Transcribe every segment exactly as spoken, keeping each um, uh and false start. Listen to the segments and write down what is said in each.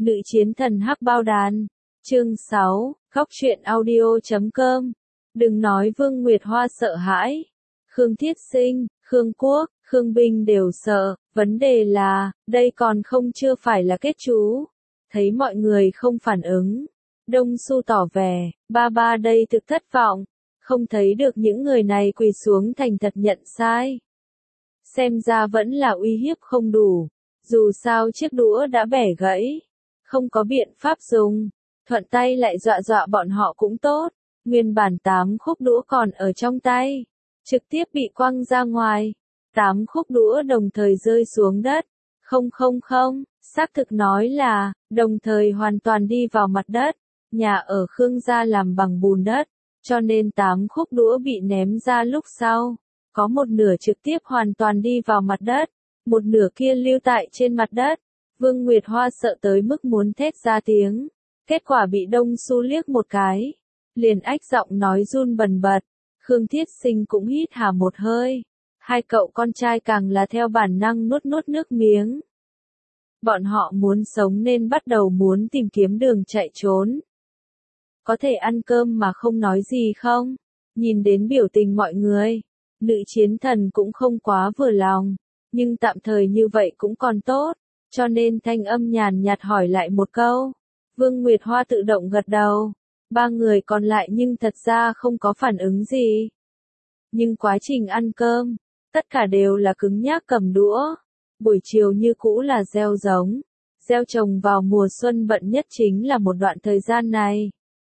Nữ chiến thần hắc bao đàn. Chương sáu, Góc truyện audio chấm com. Đừng nói Vương Nguyệt Hoa sợ hãi. Khương Thiết Sinh, Khương Quốc, Khương Binh đều sợ, vấn đề là, đây còn không chưa phải là kết chú. Thấy mọi người không phản ứng. Đông Xu tỏ vẻ, ba ba đây thực thất vọng, không thấy được những người này quỳ xuống thành thật nhận sai. Xem ra vẫn là uy hiếp không đủ, dù sao chiếc đũa đã bẻ gãy, không có biện pháp dùng, thuận tay lại dọa dọa bọn họ cũng tốt, nguyên bản tám khúc đũa còn ở trong tay, trực tiếp bị quăng ra ngoài, tám khúc đũa đồng thời rơi xuống đất, không không không, xác thực nói là, đồng thời hoàn toàn đi vào mặt đất, nhà ở Khương gia làm bằng bùn đất, cho nên tám khúc đũa bị ném ra lúc sau. Có một nửa trực tiếp hoàn toàn đi vào mặt đất, một nửa kia lưu tại trên mặt đất. Vương Nguyệt Hoa sợ tới mức muốn thét ra tiếng, kết quả bị Đông Xu liếc một cái, liền ách giọng nói run bần bật. Khương Thiết Sinh cũng hít hà một hơi, hai cậu con trai càng là theo bản năng nuốt nuốt nước miếng. Bọn họ muốn sống nên bắt đầu muốn tìm kiếm đường chạy trốn. Có thể ăn cơm mà không nói gì không? Nhìn đến biểu tình mọi người. Nữ chiến thần cũng không quá vừa lòng, nhưng tạm thời như vậy cũng còn tốt, cho nên thanh âm nhàn nhạt hỏi lại một câu. Vương Nguyệt Hoa tự động gật đầu, ba người còn lại nhưng thật ra không có phản ứng gì. Nhưng quá trình ăn cơm, tất cả đều là cứng nhắc cầm đũa, buổi chiều như cũ là gieo giống, gieo trồng vào mùa xuân bận nhất chính là một đoạn thời gian này.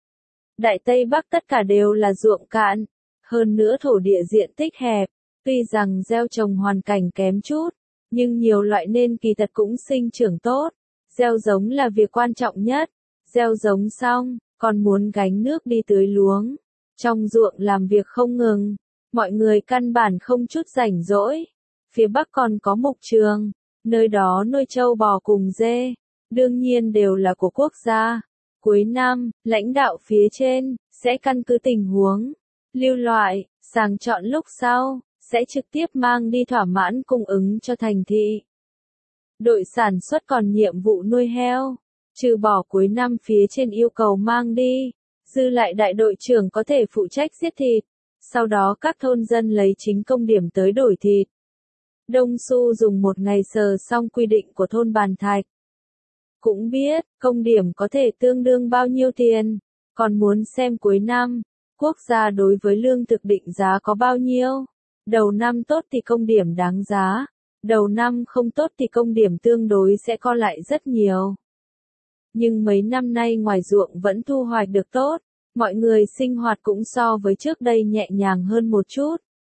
Đại Tây Bắc tất cả đều là ruộng cạn. Hơn nữa thổ địa diện tích hẹp, tuy rằng gieo trồng hoàn cảnh kém chút, nhưng nhiều loại nên kỳ thật cũng sinh trưởng tốt. Gieo giống là việc quan trọng nhất, gieo giống xong, còn muốn gánh nước đi tưới luống. Trong ruộng làm việc không ngừng, mọi người căn bản không chút rảnh rỗi. Phía Bắc còn có mục trường, nơi đó nuôi trâu bò cùng dê, đương nhiên đều là của quốc gia. Cuối năm, lãnh đạo phía trên, sẽ căn cứ tình huống. Lưu loại, sàng chọn lúc sau, sẽ trực tiếp mang đi thỏa mãn cung ứng cho thành thị. Đội sản xuất còn nhiệm vụ nuôi heo, trừ bỏ cuối năm phía trên yêu cầu mang đi, dư lại đại đội trưởng có thể phụ trách giết thịt, sau đó các thôn dân lấy chính công điểm tới đổi thịt. Đông Xu dùng một ngày sờ xong quy định của thôn Bàn Thạch. Cũng biết, công điểm có thể tương đương bao nhiêu tiền, còn muốn xem cuối năm. Quốc gia đối với lương thực định giá có bao nhiêu? Đầu năm tốt thì công điểm đáng giá, đầu năm không tốt thì công điểm tương đối sẽ co lại rất nhiều. Nhưng mấy năm nay ngoài ruộng vẫn thu hoạch được tốt, mọi người sinh hoạt cũng so với trước đây nhẹ nhàng hơn một chút.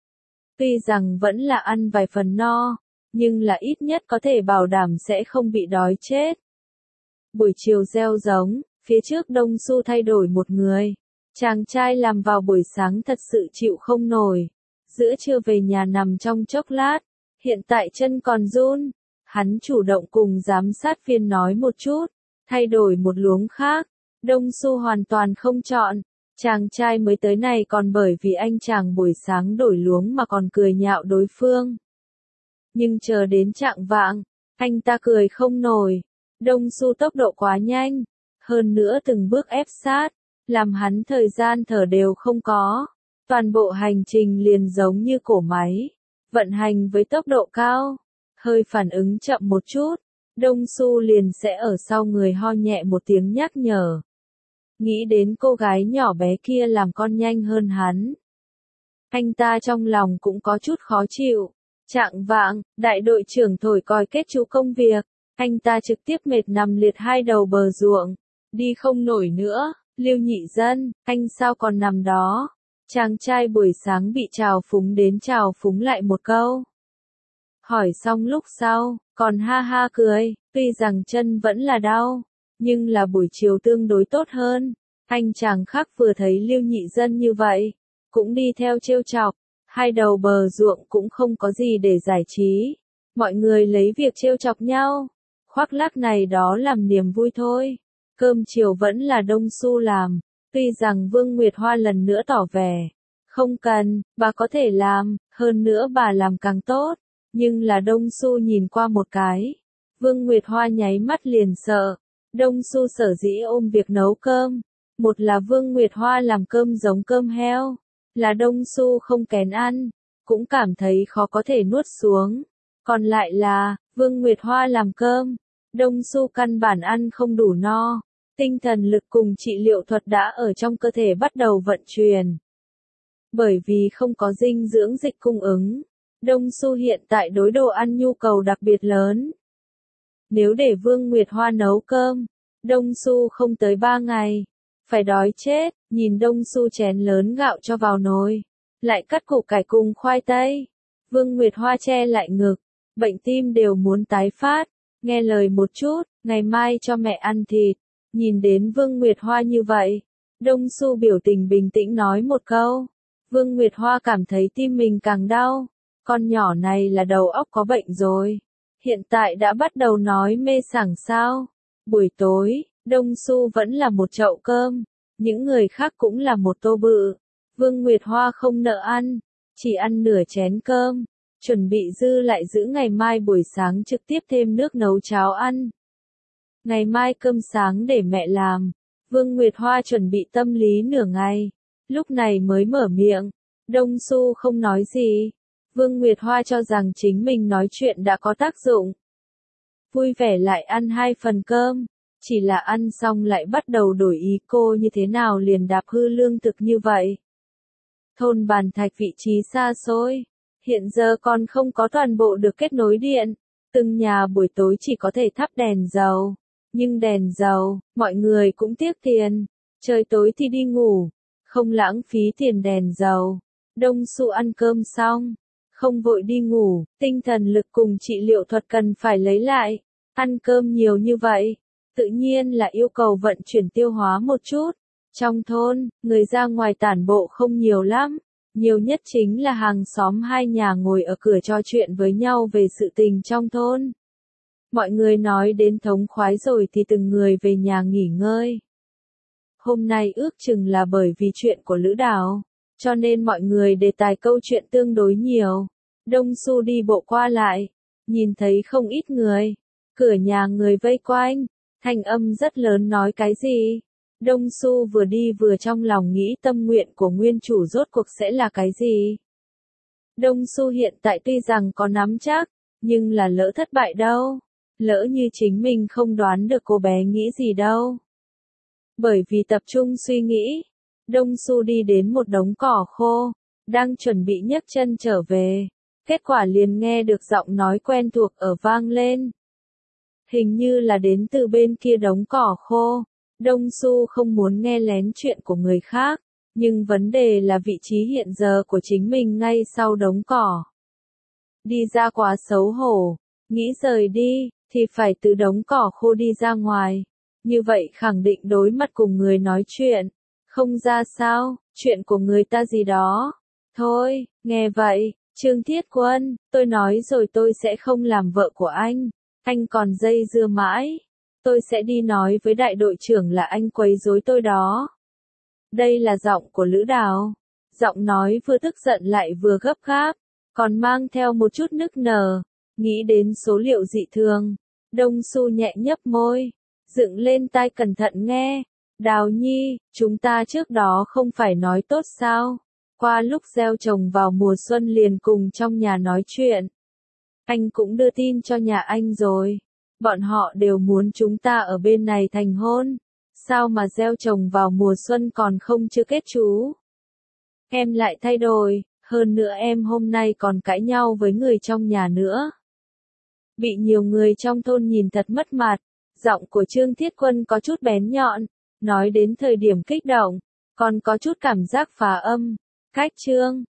Tuy rằng vẫn là ăn vài phần no, nhưng là ít nhất có thể bảo đảm sẽ không bị đói chết. Buổi chiều gieo giống, phía trước Đông Xu thay đổi một người. Chàng trai làm vào buổi sáng thật sự chịu không nổi, giữa trưa về nhà nằm trong chốc lát, hiện tại chân còn run, hắn chủ động cùng giám sát viên nói một chút, thay đổi một luống khác, Đông Xu hoàn toàn không chọn, chàng trai mới tới này còn bởi vì anh chàng buổi sáng đổi luống mà còn cười nhạo đối phương. Nhưng chờ đến chạng vạng, anh ta cười không nổi, Đông Xu tốc độ quá nhanh, hơn nữa từng bước ép sát. Làm hắn thời gian thở đều không có, toàn bộ hành trình liền giống như cổ máy, vận hành với tốc độ cao, hơi phản ứng chậm một chút, Đông Xu liền sẽ ở sau người ho nhẹ một tiếng nhắc nhở. Nghĩ đến cô gái nhỏ bé kia làm con nhanh hơn hắn. Anh ta trong lòng cũng có chút khó chịu, chạng vạng, đại đội trưởng thổi còi kết chú công việc, anh ta trực tiếp mệt nằm liệt hai đầu bờ ruộng, đi không nổi nữa. Lưu Nhị Dân, anh sao còn nằm đó? Chàng trai buổi sáng bị trào phúng đến trào phúng lại một câu. Hỏi xong lúc sau, còn ha ha cười, tuy rằng chân vẫn là đau, nhưng là buổi chiều tương đối tốt hơn. Anh chàng khác vừa thấy Lưu Nhị Dân như vậy, cũng đi theo trêu chọc, hai đầu bờ ruộng cũng không có gì để giải trí. Mọi người lấy việc trêu chọc nhau, khoác lác này đó làm niềm vui thôi. Cơm chiều vẫn là Đông Xu làm, tuy rằng Vương Nguyệt Hoa lần nữa tỏ vẻ, không cần, bà có thể làm, hơn nữa bà làm càng tốt, nhưng là Đông Xu nhìn qua một cái, Vương Nguyệt Hoa nháy mắt liền sợ, Đông Xu sở dĩ ôm việc nấu cơm, một là Vương Nguyệt Hoa làm cơm giống cơm heo, là Đông Xu không kén ăn, cũng cảm thấy khó có thể nuốt xuống. Còn lại là, Vương Nguyệt Hoa làm cơm, Đông Xu căn bản ăn không đủ no, tinh thần lực cùng trị liệu thuật đã ở trong cơ thể bắt đầu vận chuyển. Bởi vì không có dinh dưỡng dịch cung ứng, Đông Xu hiện tại đối đồ ăn nhu cầu đặc biệt lớn. Nếu để Vương Nguyệt Hoa nấu cơm, Đông Xu không tới ba ngày, phải đói chết, nhìn Đông Xu chén lớn gạo cho vào nồi, lại cắt củ cải cùng khoai tây. Vương Nguyệt Hoa che lại ngực, bệnh tim đều muốn tái phát, nghe lời một chút, ngày mai cho mẹ ăn thịt. Nhìn đến Vương Nguyệt Hoa như vậy, Đông Xu biểu tình bình tĩnh nói một câu. Vương Nguyệt Hoa cảm thấy tim mình càng đau, con nhỏ này là đầu óc có bệnh rồi. Hiện tại đã bắt đầu nói mê sảng sao. Buổi tối, Đông Xu vẫn là một chậu cơm, những người khác cũng là một tô bự. Vương Nguyệt Hoa không nỡ ăn, chỉ ăn nửa chén cơm, chuẩn bị dư lại giữ ngày mai buổi sáng trực tiếp thêm nước nấu cháo ăn. Ngày mai cơm sáng để mẹ làm, Vương Nguyệt Hoa chuẩn bị tâm lý nửa ngày, lúc này mới mở miệng. Đông Xu không nói gì. Vương Nguyệt Hoa cho rằng chính mình nói chuyện đã có tác dụng. Vui vẻ lại ăn hai phần cơm, chỉ là ăn xong lại bắt đầu đổi ý cô như thế nào liền đạp hư lương thực như vậy. Thôn Bàn Thạch vị trí xa xôi, hiện giờ còn không có toàn bộ được kết nối điện, từng nhà buổi tối chỉ có thể thắp đèn dầu. Nhưng đèn dầu, mọi người cũng tiếc tiền, trời tối thì đi ngủ, không lãng phí tiền đèn dầu. Đông Xu ăn cơm xong, không vội đi ngủ, tinh thần lực cùng trị liệu thuật cần phải lấy lại. Ăn cơm nhiều như vậy, tự nhiên là yêu cầu vận chuyển tiêu hóa một chút. Trong thôn, người ra ngoài tản bộ không nhiều lắm, nhiều nhất chính là hàng xóm hai nhà ngồi ở cửa trò chuyện với nhau về sự tình trong thôn. Mọi người nói đến thống khoái rồi thì từng người về nhà nghỉ ngơi. Hôm nay ước chừng là bởi vì chuyện của Lữ Đào, cho nên mọi người đề tài câu chuyện tương đối nhiều. Đông Xu đi bộ qua lại, nhìn thấy không ít người, cửa nhà người vây quanh, thanh âm rất lớn nói cái gì. Đông Xu vừa đi vừa trong lòng nghĩ tâm nguyện của nguyên chủ rốt cuộc sẽ là cái gì. Đông Xu hiện tại tuy rằng có nắm chắc, nhưng là lỡ thất bại đâu. Lỡ như chính mình không đoán được cô bé nghĩ gì đâu. Bởi vì tập trung suy nghĩ, Đông Xu đi đến một đống cỏ khô, đang chuẩn bị nhấc chân trở về. Kết quả liền nghe được giọng nói quen thuộc ở vang lên. Hình như là đến từ bên kia đống cỏ khô. Đông Xu không muốn nghe lén chuyện của người khác, nhưng vấn đề là vị trí hiện giờ của chính mình ngay sau đống cỏ. Đi ra quá xấu hổ, nghĩ rời đi, thì phải từ đống cỏ khô đi ra ngoài. Như vậy khẳng định đối mặt cùng người nói chuyện. Không ra sao, chuyện của người ta gì đó. Thôi, nghe vậy, Trương Thiết Quân, tôi nói rồi tôi sẽ không làm vợ của anh. Anh còn dây dưa mãi. Tôi sẽ đi nói với đại đội trưởng là anh quấy rối tôi đó. Đây là giọng của Lữ Đào. Giọng nói vừa tức giận lại vừa gấp gáp, còn mang theo một chút nức nở. Nghĩ đến số liệu dị thường, Đông Xu nhẹ nhấp môi, dựng lên tai cẩn thận nghe. Đào Nhi, chúng ta trước đó không phải nói tốt sao? Qua lúc gieo trồng vào mùa xuân liền cùng trong nhà nói chuyện. Anh cũng đưa tin cho nhà anh rồi. Bọn họ đều muốn chúng ta ở bên này thành hôn. Sao mà gieo trồng vào mùa xuân còn không chưa kết chú? Em lại thay đổi, hơn nữa em hôm nay còn cãi nhau với người trong nhà nữa. Bị nhiều người trong thôn nhìn thật mất mặt, giọng của Trương Thiết Quân có chút bén nhọn, nói đến thời điểm kích động, còn có chút cảm giác phá âm. Cách Trương,